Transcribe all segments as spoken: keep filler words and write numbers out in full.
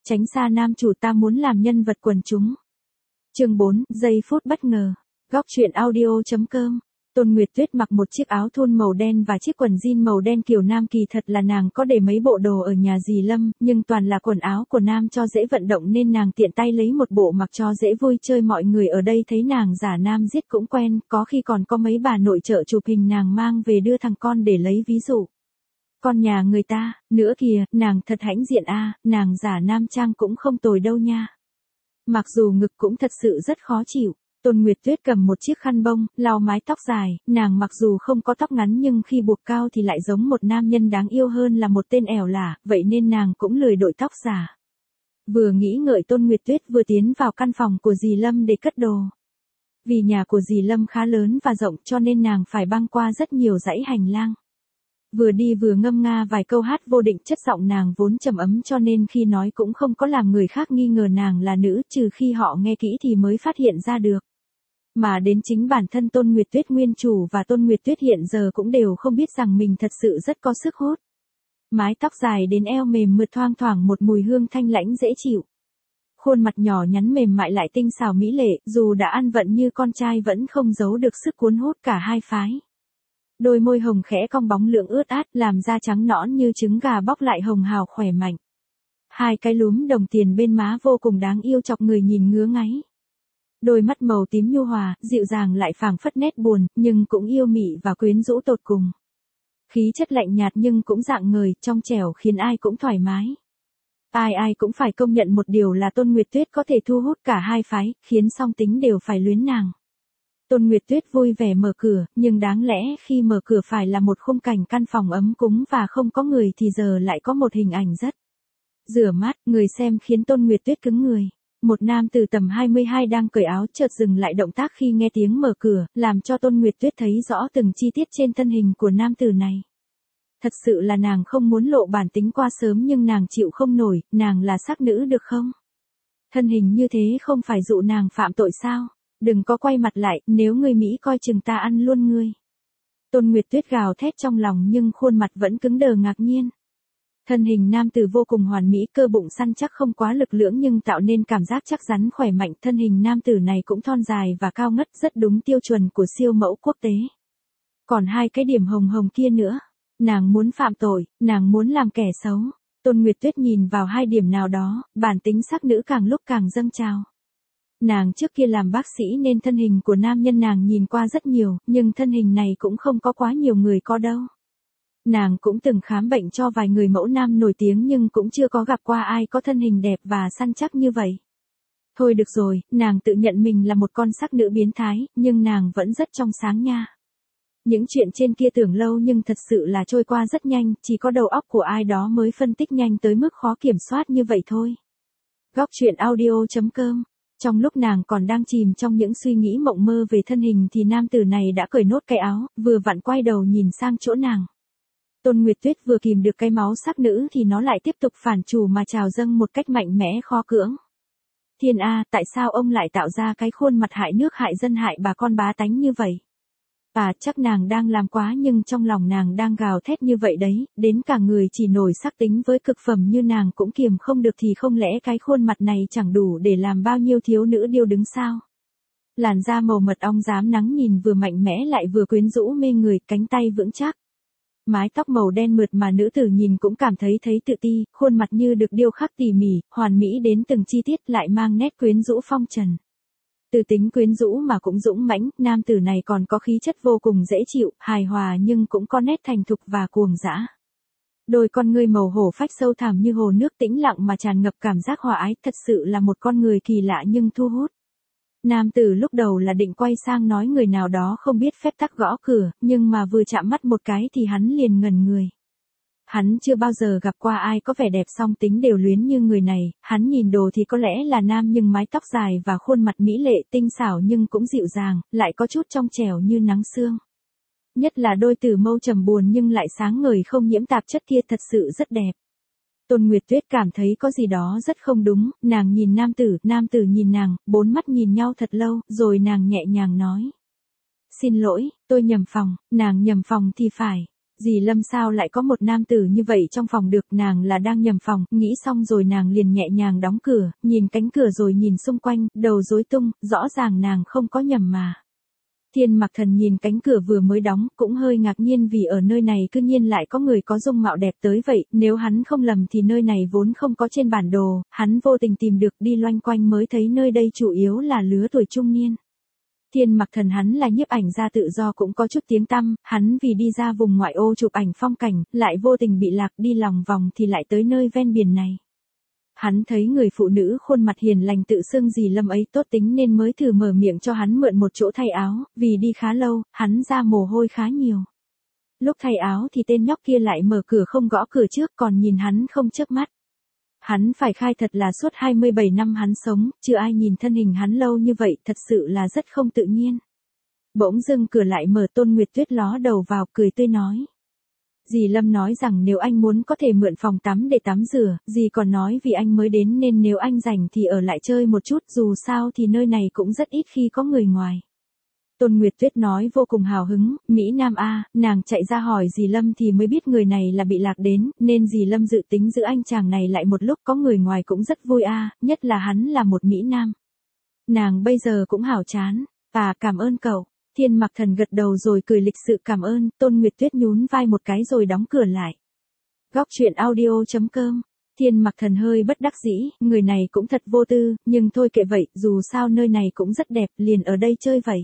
tránh xa nam chủ ta muốn làm nhân vật quần chúng. Chương bốn, giây phút bất ngờ. Góc truyện audio chấm com. Tôn Nguyệt Tuyết mặc một chiếc áo thun màu đen và chiếc quần jean màu đen kiểu nam, kỳ thật là nàng có để mấy bộ đồ ở nhà dì Lâm, nhưng toàn là quần áo của nam cho dễ vận động nên nàng tiện tay lấy một bộ mặc cho dễ vui chơi. Mọi người ở đây thấy nàng giả nam giết cũng quen, có khi còn có mấy bà nội trợ chụp hình nàng mang về đưa thằng con để lấy ví dụ. Con nhà người ta, nữa kìa, nàng thật hãnh diện a, nàng giả nam trang cũng không tồi đâu nha. Mặc dù ngực cũng thật sự rất khó chịu. Tôn Nguyệt Tuyết cầm một chiếc khăn bông, lau mái tóc dài, nàng mặc dù không có tóc ngắn nhưng khi buộc cao thì lại giống một nam nhân đáng yêu hơn là một tên ẻo lả, vậy nên nàng cũng lười đội tóc giả. Vừa nghĩ ngợi Tôn Nguyệt Tuyết vừa tiến vào căn phòng của dì Lâm để cất đồ. Vì nhà của dì Lâm khá lớn và rộng cho nên nàng phải băng qua rất nhiều dãy hành lang. Vừa đi vừa ngâm nga vài câu hát vô định, chất giọng nàng vốn trầm ấm cho nên khi nói cũng không có làm người khác nghi ngờ nàng là nữ, trừ khi họ nghe kỹ thì mới phát hiện ra được. Mà đến chính bản thân Tôn Nguyệt Tuyết nguyên chủ và Tôn Nguyệt Tuyết hiện giờ cũng đều không biết rằng mình thật sự rất có sức hút. Mái tóc dài đến eo mềm mượt, thoang thoảng một mùi hương thanh lãnh dễ chịu. Khuôn mặt nhỏ nhắn mềm mại lại tinh xảo mỹ lệ, dù đã ăn vận như con trai vẫn không giấu được sức cuốn hút cả hai phái. Đôi môi hồng khẽ cong bóng lượng ướt át, làm da trắng nõn như trứng gà bóc lại hồng hào khỏe mạnh. Hai cái lúm đồng tiền bên má vô cùng đáng yêu chọc người nhìn ngứa ngáy. Đôi mắt màu tím nhu hòa, dịu dàng lại phảng phất nét buồn, nhưng cũng yêu mị và quyến rũ tột cùng. Khí chất lạnh nhạt nhưng cũng rạng ngời, trong trẻo khiến ai cũng thoải mái. Ai ai cũng phải công nhận một điều là Tôn Nguyệt Tuyết có thể thu hút cả hai phái, khiến song tính đều phải luyến nàng. Tôn Nguyệt Tuyết vui vẻ mở cửa, nhưng đáng lẽ khi mở cửa phải là một khung cảnh căn phòng ấm cúng và không có người thì giờ lại có một hình ảnh rất rửa mắt người xem khiến Tôn Nguyệt Tuyết cứng người. Một nam từ tầm hai mươi hai đang cởi áo chợt dừng lại động tác khi nghe tiếng mở cửa, làm cho Tôn Nguyệt Tuyết thấy rõ từng chi tiết trên thân hình của nam tử này. Thật sự là nàng không muốn lộ bản tính qua sớm nhưng nàng chịu không nổi, nàng là sắc nữ được không? Thân hình như thế không phải dụ nàng phạm tội sao? Đừng có quay mặt lại, nếu ngươi Mỹ coi chừng ta ăn luôn ngươi. Tôn Nguyệt Tuyết gào thét trong lòng nhưng khuôn mặt vẫn cứng đờ ngạc nhiên. Thân hình nam tử vô cùng hoàn mỹ, cơ bụng săn chắc không quá lực lưỡng nhưng tạo nên cảm giác chắc rắn khỏe mạnh. Thân hình nam tử này cũng thon dài và cao ngất, rất đúng tiêu chuẩn của siêu mẫu quốc tế. Còn hai cái điểm hồng hồng kia nữa, nàng muốn phạm tội, nàng muốn làm kẻ xấu. Tôn Nguyệt Tuyết nhìn vào hai điểm nào đó, bản tính sắc nữ càng lúc càng dâng trào. Nàng trước kia làm bác sĩ nên thân hình của nam nhân nàng nhìn qua rất nhiều, nhưng thân hình này cũng không có quá nhiều người có đâu. Nàng cũng từng khám bệnh cho vài người mẫu nam nổi tiếng nhưng cũng chưa có gặp qua ai có thân hình đẹp và săn chắc như vậy. Thôi được rồi, nàng tự nhận mình là một con sắc nữ biến thái, nhưng nàng vẫn rất trong sáng nha. Những chuyện trên kia tưởng lâu nhưng thật sự là trôi qua rất nhanh, chỉ có đầu óc của ai đó mới phân tích nhanh tới mức khó kiểm soát như vậy thôi. Góc truyện audio chấm com. Trong lúc nàng còn đang chìm trong những suy nghĩ mộng mơ về thân hình thì nam tử này đã cởi nốt cái áo, vừa vặn quay đầu nhìn sang chỗ nàng. Tôn Nguyệt Tuyết vừa kìm được cái máu sắc nữ thì nó lại tiếp tục phản chủ mà trào dâng một cách mạnh mẽ khó cưỡng. Thiên A, tại sao ông lại tạo ra cái khuôn mặt hại nước hại dân hại bà con bá tánh như vậy? À, chắc nàng đang làm quá nhưng trong lòng nàng đang gào thét như vậy đấy, đến cả người chỉ nổi sắc tính với cực phẩm như nàng cũng kiềm không được thì không lẽ cái khuôn mặt này chẳng đủ để làm bao nhiêu thiếu nữ điêu đứng sao? Làn da màu mật ong rám nắng nhìn vừa mạnh mẽ lại vừa quyến rũ mê người, cánh tay vững chắc. Mái tóc màu đen mượt mà nữ tử nhìn cũng cảm thấy thấy tự ti, khuôn mặt như được điêu khắc tỉ mỉ, hoàn mỹ đến từng chi tiết lại mang nét quyến rũ phong trần. Từ tính quyến rũ mà cũng dũng mãnh, nam tử này còn có khí chất vô cùng dễ chịu, hài hòa nhưng cũng có nét thành thục và cuồng dã. Đôi con ngươi màu hổ phách sâu thẳm như hồ nước tĩnh lặng mà tràn ngập cảm giác hòa ái, thật sự là một con người kỳ lạ nhưng thu hút. Nam tử lúc đầu là định quay sang nói người nào đó không biết phép tắc gõ cửa, nhưng mà vừa chạm mắt một cái thì hắn liền ngẩn người. Hắn chưa bao giờ gặp qua ai có vẻ đẹp song tính đều luyến như người này, hắn nhìn đồ thì có lẽ là nam nhưng mái tóc dài và khuôn mặt mỹ lệ tinh xảo nhưng cũng dịu dàng, lại có chút trong trẻo như nắng sương. Nhất là đôi tử mâu trầm buồn nhưng lại sáng ngời không nhiễm tạp chất kia thật sự rất đẹp. Tôn Nguyệt Tuyết cảm thấy có gì đó rất không đúng, nàng nhìn nam tử, nam tử nhìn nàng, bốn mắt nhìn nhau thật lâu, rồi nàng nhẹ nhàng nói. Xin lỗi, tôi nhầm phòng, nàng nhầm phòng thì phải. Dì Lâm sao lại có một nam tử như vậy trong phòng được, nàng là đang nhầm phòng, nghĩ xong rồi nàng liền nhẹ nhàng đóng cửa, nhìn cánh cửa rồi nhìn xung quanh, đầu rối tung, rõ ràng nàng không có nhầm mà. Thiên Mặc Thần nhìn cánh cửa vừa mới đóng, cũng hơi ngạc nhiên vì ở nơi này cư nhiên lại có người có dung mạo đẹp tới vậy, nếu hắn không lầm thì nơi này vốn không có trên bản đồ, hắn vô tình tìm được đi loanh quanh mới thấy nơi đây chủ yếu là lứa tuổi trung niên. Thiên Mặc Thần hắn là nhiếp ảnh gia tự do cũng có chút tiếng tăm, hắn vì đi ra vùng ngoại ô chụp ảnh phong cảnh, lại vô tình bị lạc đi lòng vòng thì lại tới nơi ven biển này. Hắn thấy người phụ nữ khuôn mặt hiền lành tự xưng dì Lâm ấy tốt tính nên mới thử mở miệng cho hắn mượn một chỗ thay áo, vì đi khá lâu, hắn ra mồ hôi khá nhiều. Lúc thay áo thì tên nhóc kia lại mở cửa không gõ cửa trước còn nhìn hắn không chớp mắt. Hắn phải khai thật là suốt hai mươi bảy năm hắn sống, chưa ai nhìn thân hình hắn lâu như vậy, thật sự là rất không tự nhiên. Bỗng dưng cửa lại mở, Tôn Nguyệt Tuyết ló đầu vào cười tươi nói. Dì Lâm nói rằng nếu anh muốn có thể mượn phòng tắm để tắm rửa, dì còn nói vì anh mới đến nên nếu anh rảnh thì ở lại chơi một chút, dù sao thì nơi này cũng rất ít khi có người ngoài. Tôn Nguyệt Tuyết nói vô cùng hào hứng, Mỹ Nam A, nàng chạy ra hỏi dì Lâm thì mới biết người này là bị lạc đến, nên dì Lâm dự tính giữ anh chàng này lại một lúc, có người ngoài cũng rất vui a, nhất là hắn là một Mỹ Nam. Nàng bây giờ cũng hảo chán, à cảm ơn cậu. Thiên Mặc Thần gật đầu rồi cười lịch sự cảm ơn, Tôn Nguyệt Tuyết nhún vai một cái rồi đóng cửa lại. Góc truyện audio chấm com. Thiên Mặc Thần hơi bất đắc dĩ, người này cũng thật vô tư, nhưng thôi kệ vậy, dù sao nơi này cũng rất đẹp, liền ở đây chơi vậy.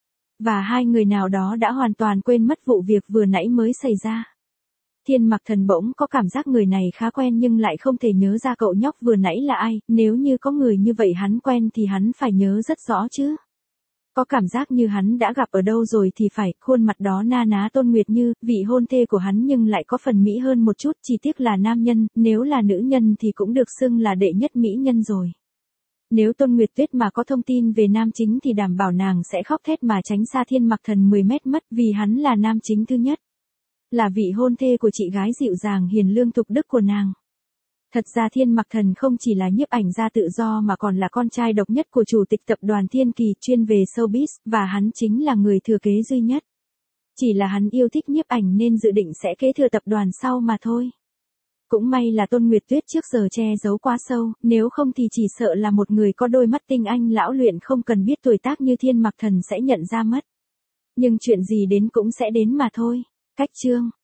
Và hai người nào đó đã hoàn toàn quên mất vụ việc vừa nãy mới xảy ra. Thiên Mặc Thần bỗng có cảm giác người này khá quen nhưng lại không thể nhớ ra cậu nhóc vừa nãy là ai, nếu như có người như vậy hắn quen thì hắn phải nhớ rất rõ chứ. Có cảm giác như hắn đã gặp ở đâu rồi thì phải, khuôn mặt đó na ná Tôn Nguyệt Như, vị hôn thê của hắn nhưng lại có phần mỹ hơn một chút, chỉ tiếc là nam nhân, nếu là nữ nhân thì cũng được xưng là đệ nhất mỹ nhân rồi. Nếu Tôn Nguyệt Tuyết mà có thông tin về nam chính thì đảm bảo nàng sẽ khóc thét mà tránh xa Thiên Mặc Thần mười mét mất vì hắn là nam chính thứ nhất. Là vị hôn thê của chị gái dịu dàng hiền lương thục đức của nàng. Thật ra Thiên Mặc Thần không chỉ là nhiếp ảnh gia tự do mà còn là con trai độc nhất của chủ tịch tập đoàn Thiên Kỳ chuyên về showbiz, và hắn chính là người thừa kế duy nhất. Chỉ là hắn yêu thích nhiếp ảnh nên dự định sẽ kế thừa tập đoàn sau mà thôi. Cũng may là Tôn Nguyệt Tuyết trước giờ che giấu quá sâu, nếu không thì chỉ sợ là một người có đôi mắt tinh anh lão luyện không cần biết tuổi tác như Thiên Mặc Thần sẽ nhận ra mất. Nhưng chuyện gì đến cũng sẽ đến mà thôi. Cách chương